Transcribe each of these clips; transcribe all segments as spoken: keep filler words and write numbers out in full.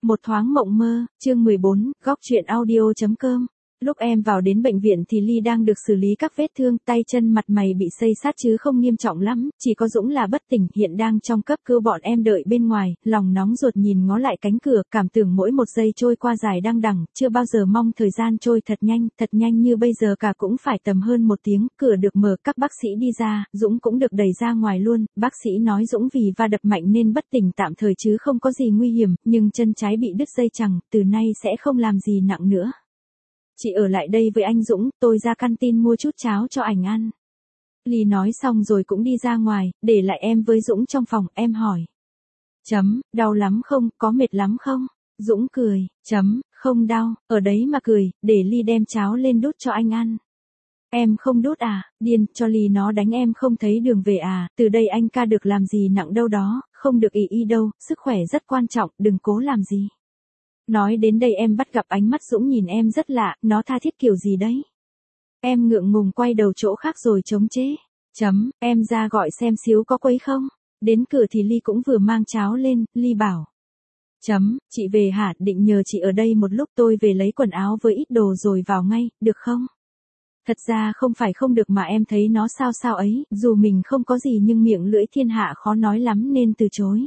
Một thoáng mộng mơ, chương mười bốn, góc truyện audio.com. Lúc em vào đến bệnh viện thì Ly đang được xử lý các vết thương, tay chân mặt mày bị xây xát chứ không nghiêm trọng lắm, chỉ có Dũng là bất tỉnh, hiện đang trong cấp cứu. Bọn em đợi bên ngoài, lòng nóng ruột nhìn ngó lại cánh cửa, cảm tưởng mỗi một giây trôi qua dài đăng đẳng, chưa bao giờ mong thời gian trôi thật nhanh, thật nhanh như bây giờ. Cả cũng phải tầm hơn một tiếng, cửa được mở, các bác sĩ đi ra, Dũng cũng được đẩy ra ngoài luôn. Bác sĩ nói Dũng vì va đập mạnh nên bất tỉnh tạm thời chứ không có gì nguy hiểm, nhưng chân trái bị đứt dây chằng, từ nay sẽ không làm gì nặng nữa. Chị ở lại đây với anh Dũng, tôi ra canteen mua chút cháo cho ảnh ăn. Ly nói xong rồi cũng đi ra ngoài, để lại em với Dũng trong phòng. Em hỏi. Chấm, đau lắm không, có mệt lắm không? Dũng cười, chấm, không đau, ở đấy mà cười, để Ly đem cháo lên đút cho anh ăn. Em không đút à, điên, cho Ly nó đánh em không thấy đường về à, từ đây anh ca được làm gì nặng đâu đó, không được ì y đâu, sức khỏe rất quan trọng, đừng cố làm gì. Nói đến đây em bắt gặp ánh mắt Dũng nhìn em rất lạ, nó tha thiết kiểu gì đấy. Em ngượng ngùng quay đầu chỗ khác rồi chống chế. Chấm, em ra gọi xem xíu có quấy không. Đến cửa thì Ly cũng vừa mang cháo lên, Ly bảo. Chấm, chị về hả, định nhờ chị ở đây một lúc, tôi về lấy quần áo với ít đồ rồi vào ngay, được không? Thật ra không phải không được mà em thấy nó sao sao ấy, dù mình không có gì nhưng miệng lưỡi thiên hạ khó nói lắm nên từ chối.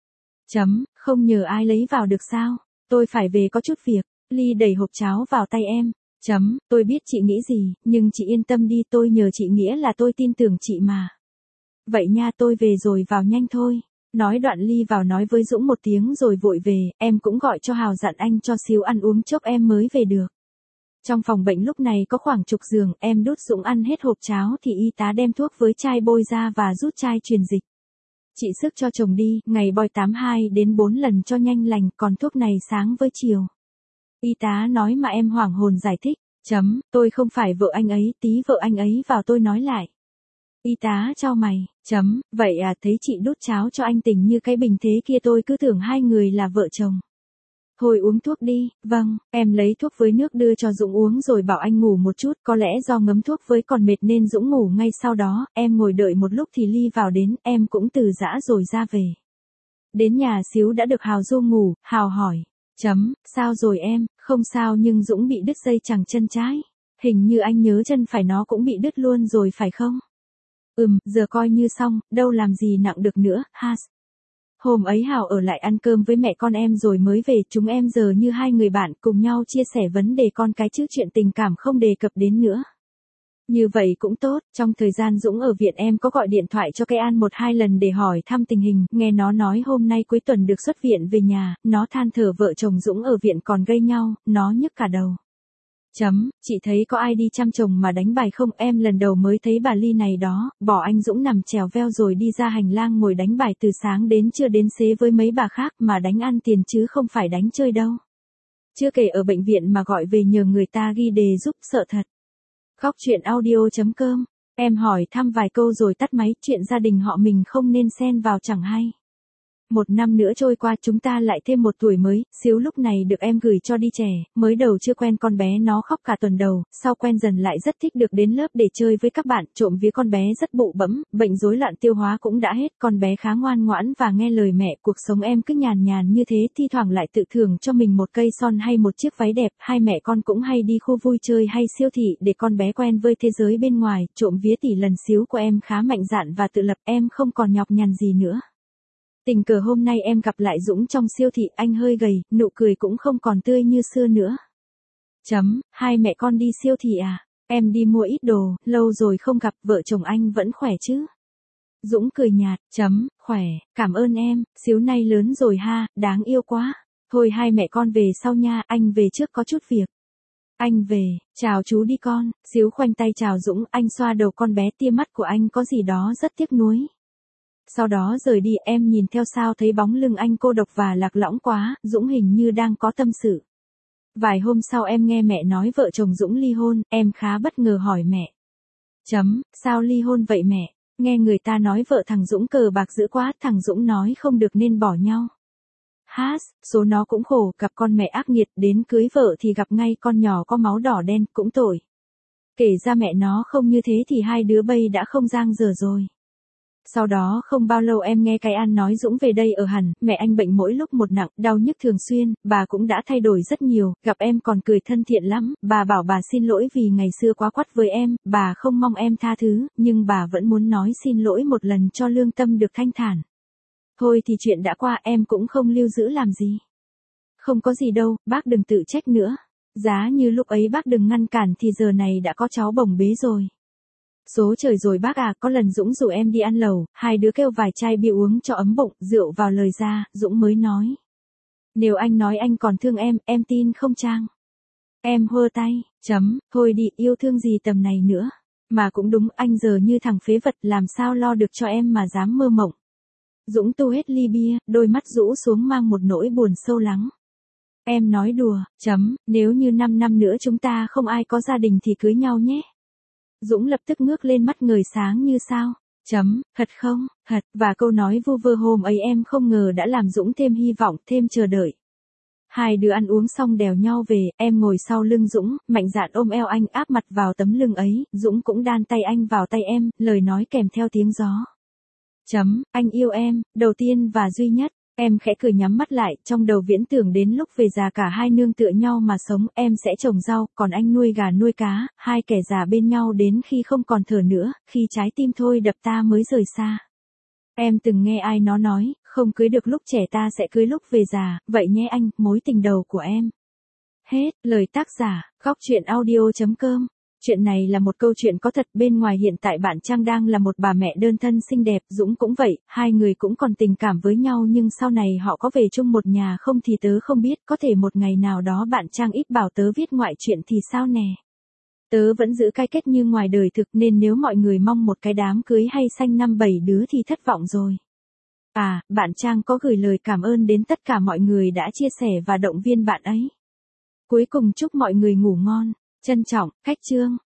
Chấm, không nhờ ai lấy vào được sao? Tôi phải về có chút việc. Ly đẩy hộp cháo vào tay em. Chấm, tôi biết chị nghĩ gì, nhưng chị yên tâm đi, tôi nhờ chị nghĩa là tôi tin tưởng chị mà. Vậy nha, tôi về rồi, vào nhanh thôi. Nói đoạn Ly vào nói với Dũng một tiếng rồi vội về, em cũng gọi cho Hào dặn anh cho xíu ăn uống chốc em mới về được. Trong phòng bệnh lúc này có khoảng chục giường, em đút Dũng ăn hết hộp cháo thì y tá đem thuốc với chai bôi ra và rút chai truyền dịch. Chị sức cho chồng đi, ngày bôi tám hai đến bốn lần cho nhanh lành, còn thuốc này sáng với chiều. Y tá nói mà em hoảng hồn giải thích. Chấm, tôi không phải vợ anh ấy, tí vợ anh ấy vào tôi nói lại. Y tá chau mày. Chấm, vậy à, thấy chị đút cháo cho anh tỉnh như cái bình thế kia tôi cứ tưởng hai người là vợ chồng. Thôi uống thuốc đi. Vâng, em lấy thuốc với nước đưa cho Dũng uống rồi bảo anh ngủ một chút, có lẽ do ngấm thuốc với còn mệt nên Dũng ngủ ngay sau đó. Em ngồi đợi một lúc thì Ly vào đến, em cũng từ giã rồi ra về. Đến nhà xíu đã được Hào du ngủ, Hào hỏi. Chấm, sao rồi em? Không sao nhưng Dũng bị đứt dây chằng chân trái. Hình như anh nhớ chân phải nó cũng bị đứt luôn rồi phải không? Ừm, giờ coi như xong, đâu làm gì nặng được nữa, has. Hôm ấy Hào ở lại ăn cơm với mẹ con em rồi mới về, chúng em giờ như hai người bạn cùng nhau chia sẻ vấn đề con cái chứ chuyện tình cảm không đề cập đến nữa. Như vậy cũng tốt, trong thời gian Dũng ở viện em có gọi điện thoại cho cái An một hai lần để hỏi thăm tình hình, nghe nó nói hôm nay cuối tuần được xuất viện về nhà, nó than thở vợ chồng Dũng ở viện còn gây nhau, nó nhức cả đầu. Chấm, chị thấy có ai đi chăm chồng mà đánh bài không? Em lần đầu mới thấy bà Ly này đó, bỏ anh Dũng nằm chèo veo rồi đi ra hành lang ngồi đánh bài từ sáng đến trưa đến xế với mấy bà khác mà đánh ăn tiền chứ không phải đánh chơi đâu. Chưa kể ở bệnh viện mà gọi về nhờ người ta ghi đề giúp, sợ thật. Góc truyện audio.com, em hỏi thăm vài câu rồi tắt máy, chuyện gia đình họ mình không nên xen vào chẳng hay. Một năm nữa trôi qua chúng ta lại thêm một tuổi mới, xíu lúc này được em gửi cho đi trẻ, mới đầu chưa quen con bé nó khóc cả tuần đầu, sau quen dần lại rất thích được đến lớp để chơi với các bạn, trộm vía con bé rất bụ bẫm, bệnh rối loạn tiêu hóa cũng đã hết, con bé khá ngoan ngoãn và nghe lời mẹ, cuộc sống em cứ nhàn nhàn như thế, thi thoảng lại tự thưởng cho mình một cây son hay một chiếc váy đẹp, hai mẹ con cũng hay đi khu vui chơi hay siêu thị để con bé quen với thế giới bên ngoài, trộm vía tỷ lần xíu của em khá mạnh dạn và tự lập, em không còn nhọc nhằn gì nữa. Tình cờ hôm nay em gặp lại Dũng trong siêu thị, anh hơi gầy, nụ cười cũng không còn tươi như xưa nữa. Chấm, hai mẹ con đi siêu thị à? Em đi mua ít đồ, lâu rồi không gặp, vợ chồng anh vẫn khỏe chứ? Dũng cười nhạt, chấm, khỏe, cảm ơn em, xíu nay lớn rồi ha, đáng yêu quá. Thôi hai mẹ con về sau nha, anh về trước có chút việc. Anh về, chào chú đi con, xíu khoanh tay chào Dũng, anh xoa đầu con bé, tia mắt của anh có gì đó rất tiếc nuối. Sau đó rời đi, em nhìn theo sao thấy bóng lưng anh cô độc và lạc lõng quá, Dũng hình như đang có tâm sự. Vài hôm sau em nghe mẹ nói vợ chồng Dũng ly hôn, em khá bất ngờ hỏi mẹ. Chấm, sao ly hôn vậy mẹ? Nghe người ta nói vợ thằng Dũng cờ bạc dữ quá, thằng Dũng nói không được nên bỏ nhau. Hát, số nó cũng khổ, gặp con mẹ ác nghiệt, đến cưới vợ thì gặp ngay con nhỏ có máu đỏ đen, cũng tội. Kể ra mẹ nó không như thế thì hai đứa bây đã không giang dở rồi. Sau đó không bao lâu em nghe cái An nói Dũng về đây ở hẳn, mẹ anh bệnh mỗi lúc một nặng, đau nhức thường xuyên, bà cũng đã thay đổi rất nhiều, gặp em còn cười thân thiện lắm, bà bảo bà xin lỗi vì ngày xưa quá quắt với em, bà không mong em tha thứ, nhưng bà vẫn muốn nói xin lỗi một lần cho lương tâm được thanh thản. Thôi thì chuyện đã qua em cũng không lưu giữ làm gì. Không có gì đâu, bác đừng tự trách nữa. Giá như lúc ấy bác đừng ngăn cản thì giờ này đã có cháu bồng bế rồi. Số trời rồi bác à, có lần Dũng rủ em đi ăn lẩu, hai đứa kêu vài chai bia uống cho ấm bụng, rượu vào lời ra, Dũng mới nói. Nếu anh nói anh còn thương em, em tin không Trang? Em hơ tay, chấm, thôi đi, yêu thương gì tầm này nữa. Mà cũng đúng, anh giờ như thằng phế vật, làm sao lo được cho em mà dám mơ mộng. Dũng tu hết ly bia, đôi mắt rũ xuống mang một nỗi buồn sâu lắng. Em nói đùa, chấm, nếu như năm năm nữa chúng ta không ai có gia đình thì cưới nhau nhé. Dũng lập tức ngước lên mắt ngời sáng như sao. Chấm, thật không, thật, và câu nói vu vơ hôm ấy em không ngờ đã làm Dũng thêm hy vọng, thêm chờ đợi. Hai đứa ăn uống xong đèo nhau về, em ngồi sau lưng Dũng, mạnh dạn ôm eo anh áp mặt vào tấm lưng ấy, Dũng cũng đan tay anh vào tay em, lời nói kèm theo tiếng gió. Chấm, anh yêu em, đầu tiên và duy nhất. Em khẽ cười nhắm mắt lại, trong đầu viễn tưởng đến lúc về già cả hai nương tựa nhau mà sống, em sẽ trồng rau, còn anh nuôi gà nuôi cá, hai kẻ già bên nhau đến khi không còn thở nữa, khi trái tim thôi đập ta mới rời xa. Em từng nghe ai nó nói, không cưới được lúc trẻ ta sẽ cưới lúc về già, vậy nhé anh, mối tình đầu của em. Hết, lời tác giả, góc truyện audio chấm com. Chuyện này là một câu chuyện có thật, bên ngoài hiện tại bạn Trang đang là một bà mẹ đơn thân xinh đẹp, Dũng cũng vậy, hai người cũng còn tình cảm với nhau nhưng sau này họ có về chung một nhà không thì tớ không biết, có thể một ngày nào đó bạn Trang ít bảo tớ viết ngoại truyện thì sao nè. Tớ vẫn giữ cái kết như ngoài đời thực nên nếu mọi người mong một cái đám cưới hay sanh năm bảy đứa thì thất vọng rồi. À, bạn Trang có gửi lời cảm ơn đến tất cả mọi người đã chia sẻ và động viên bạn ấy. Cuối cùng chúc mọi người ngủ ngon. Trân trọng, Khách Trương.